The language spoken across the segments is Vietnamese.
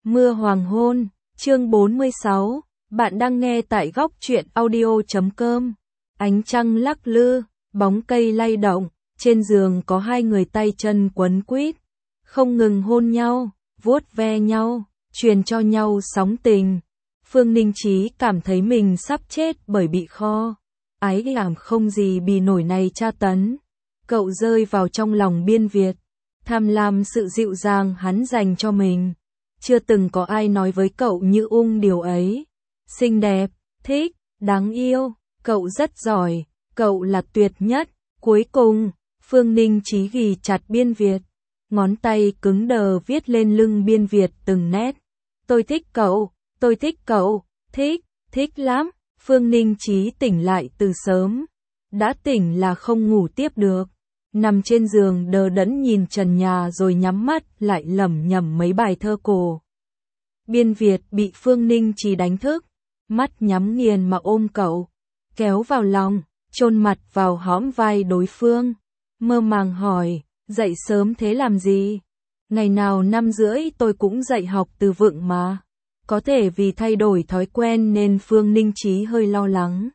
Mưa hoàng hôn, chương 46, bạn đang nghe tại góc truyện audio.com. Ánh trăng lắc lư, bóng cây lay động, trên giường có hai người tay chân quấn quýt, không ngừng hôn nhau, vuốt ve nhau, truyền cho nhau sóng tình. Phương Ninh Chí cảm thấy mình sắp chết bởi bị ái ảm không gì bì nổi này tra tấn. Cậu rơi vào trong lòng Biên Việt, tham lam sự dịu dàng hắn dành cho mình. Chưa từng có ai nói với cậu như điều ấy. Xinh đẹp, thích, đáng yêu, cậu rất giỏi, cậu là tuyệt nhất. Cuối cùng, Phương Ninh Chí ghì chặt Biên Việt, ngón tay cứng đờ viết lên lưng Biên Việt từng nét. Tôi thích cậu, tôi thích cậu, thích lắm. Phương Ninh Chí tỉnh lại từ sớm, đã tỉnh là không ngủ tiếp được. Nằm trên giường đờ đẫn nhìn trần nhà rồi nhắm mắt lại lẩm nhẩm mấy bài thơ cổ. Biên Việt bị Phương Ninh Chí đánh thức, mắt nhắm nghiền mà ôm cậu, kéo vào lòng, chôn mặt vào hõm vai đối phương, mơ màng hỏi, dậy sớm thế làm gì? Ngày nào 5:30 tôi cũng dậy học từ vựng mà. Có thể vì thay đổi thói quen nên Phương Ninh Chí hơi lo lắng.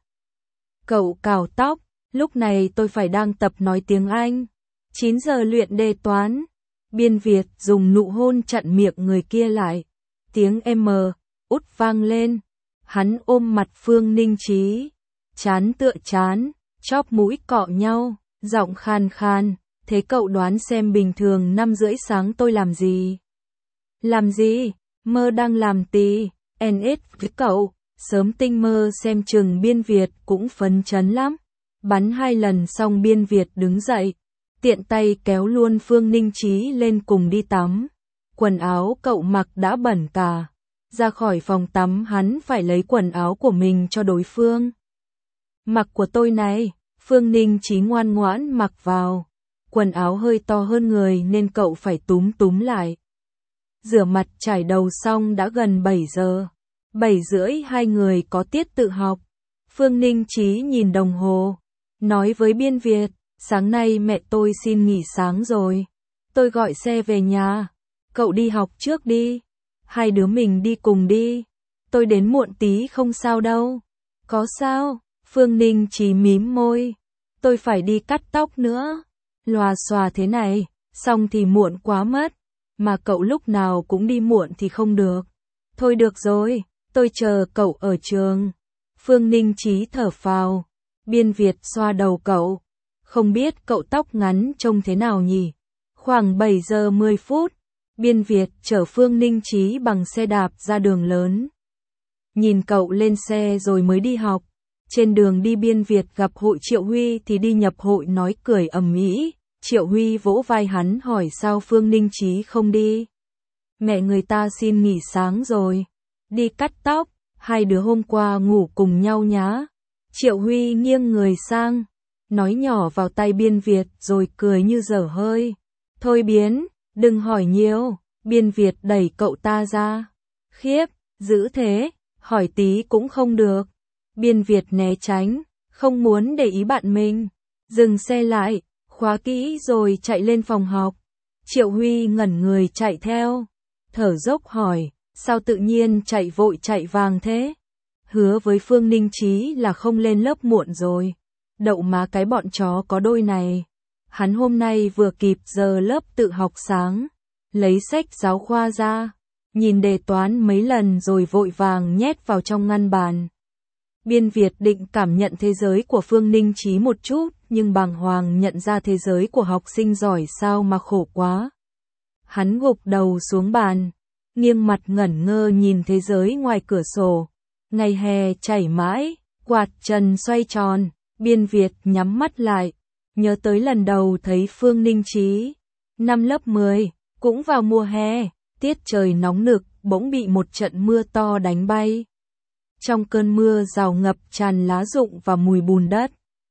Cậu cào tóc, lúc này tôi phải đang tập nói tiếng Anh. 9 giờ luyện đề toán. Biên Việt dùng nụ hôn chặn miệng người kia lại. Tiếng út vang lên. Hắn ôm mặt Phương Ninh Chí, chán tựa chán, chóp mũi cọ nhau, giọng khan khan. Thế cậu đoán xem bình thường 5:30 sáng tôi làm gì? Làm gì? Mơ đang làm tí, NS với cậu, sớm tinh mơ xem chừng. Biên Việt cũng phấn chấn lắm. Bắn 2 lần xong Biên Việt đứng dậy, tiện tay kéo luôn Phương Ninh Chí lên cùng đi tắm. Quần áo cậu mặc đã bẩn cả. Ra khỏi phòng tắm hắn phải lấy quần áo của mình cho đối phương. Mặc của tôi này, Phương Ninh Chí ngoan ngoãn mặc vào. Quần áo hơi to hơn người nên cậu phải túm lại. Rửa mặt chải đầu xong đã gần 7 giờ. 7:30 hai người có tiết tự học. Phương Ninh Chí nhìn đồng hồ, nói với Biên Việt, sáng nay mẹ tôi xin nghỉ sáng rồi. Tôi gọi xe về nhà. Cậu đi học trước đi. Hai đứa mình đi cùng đi. Tôi đến muộn tí không sao đâu. Có sao? Phương Ninh Chí mím môi. Tôi phải đi cắt tóc nữa. Lòa xòa thế này, xong thì muộn quá mất. Mà cậu lúc nào cũng đi muộn thì không được. Thôi được rồi, tôi chờ cậu ở trường. Phương Ninh Chí thở phào. Biên Việt xoa đầu cậu. Không biết cậu tóc ngắn trông thế nào nhỉ? Khoảng 7 giờ 10 phút, Biên Việt chở Phương Ninh Chí bằng xe đạp ra đường lớn. Nhìn cậu lên xe rồi mới đi học. Trên đường đi Biên Việt gặp hội Triệu Huy thì đi nhập hội nói cười ầm ĩ. Triệu Huy vỗ vai hắn hỏi sao Phương Ninh Chí không đi. Mẹ người ta xin nghỉ sáng rồi. Đi cắt tóc, hai đứa hôm qua ngủ cùng nhau nhá. Triệu Huy nghiêng người sang, nói nhỏ vào tai Biên Việt rồi cười như dở hơi. Thôi Biến, đừng hỏi nhiều. Biên Việt đẩy cậu ta ra. Khiếp, dữ thế, hỏi tí cũng không được. Biên Việt né tránh, không muốn để ý bạn mình. Dừng xe lại, khóa kỹ rồi chạy lên phòng học. Triệu Huy ngẩn người chạy theo, thở dốc hỏi, sao tự nhiên chạy vội chạy vàng thế? Hứa với Phương Ninh Chí là không lên lớp muộn rồi. Đậu má cái bọn chó có đôi này. Hắn hôm nay vừa kịp giờ lớp tự học sáng, lấy sách giáo khoa ra, nhìn đề toán mấy lần rồi vội vàng nhét vào trong ngăn bàn. Biên Việt định cảm nhận thế giới của Phương Ninh Chí một chút, nhưng bàng hoàng nhận ra thế giới của học sinh giỏi sao mà khổ quá. Hắn gục đầu xuống bàn, nghiêng mặt ngẩn ngơ nhìn thế giới ngoài cửa sổ. Ngày hè chảy mãi, quạt trần xoay tròn. Biên Việt nhắm mắt lại, nhớ tới lần đầu thấy Phương Ninh Chí. Năm lớp 10, cũng vào mùa hè, tiết trời nóng nực, bỗng bị một trận mưa to đánh bay. Trong cơn mưa rào ngập tràn lá rụng và mùi bùn đất.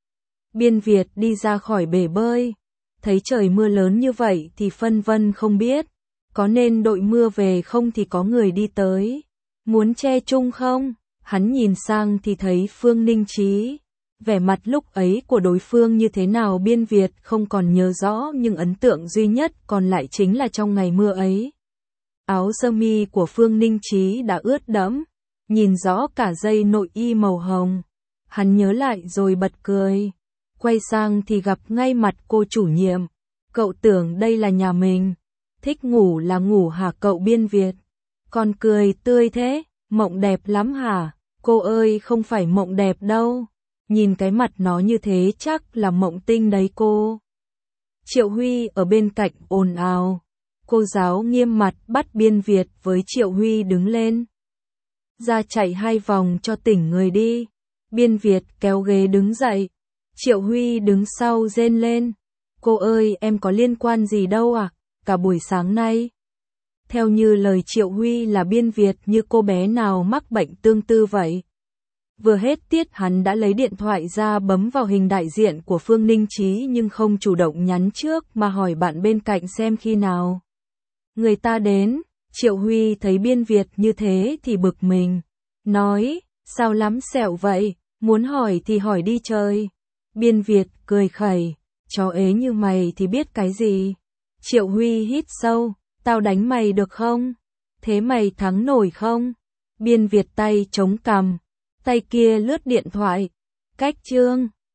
Biên Việt đi ra khỏi bể bơi, thấy trời mưa lớn như vậy thì phân vân không biết, có nên đội mưa về không thì có người đi tới. Muốn che chung không? Hắn nhìn sang thì thấy Phương Ninh Chí. Vẻ mặt lúc ấy của đối phương như thế nào Biên Việt không còn nhớ rõ nhưng ấn tượng duy nhất còn lại chính là trong ngày mưa ấy. Áo sơ mi của Phương Ninh Chí đã ướt đẫm, nhìn rõ cả dây nội y màu hồng. Hắn nhớ lại rồi bật cười. Quay sang thì gặp ngay mặt cô chủ nhiệm. Cậu tưởng đây là nhà mình. Thích ngủ là ngủ hả cậu Biên Việt? Còn cười tươi thế, mộng đẹp lắm hả? Cô ơi không phải mộng đẹp đâu. Nhìn cái mặt nó như thế chắc là mộng tinh đấy cô. Triệu Huy ở bên cạnh ồn ào. Cô giáo nghiêm mặt bắt Biên Việt với Triệu Huy đứng lên. Ra chạy 2 vòng cho tỉnh người đi. Biên Việt kéo ghế đứng dậy. Triệu Huy đứng sau rên lên. Cô ơi em có liên quan gì đâu à, cả buổi sáng nay. Theo như lời Triệu Huy là Biên Việt như cô bé nào mắc bệnh tương tư vậy. Vừa hết tiết hắn đã lấy điện thoại ra bấm vào hình đại diện của Phương Ninh Chí nhưng không chủ động nhắn trước mà hỏi bạn bên cạnh xem khi nào người ta đến. Triệu Huy thấy Biên Việt như thế thì bực mình. Nói, sao lắm sẹo vậy, muốn hỏi thì hỏi đi trời. Biên Việt cười khẩy, chó ế như mày thì biết cái gì. Triệu Huy hít sâu, tao đánh mày được không? Thế mày thắng nổi không? Biên Việt tay chống cằm, tay kia lướt điện thoại. Cách chương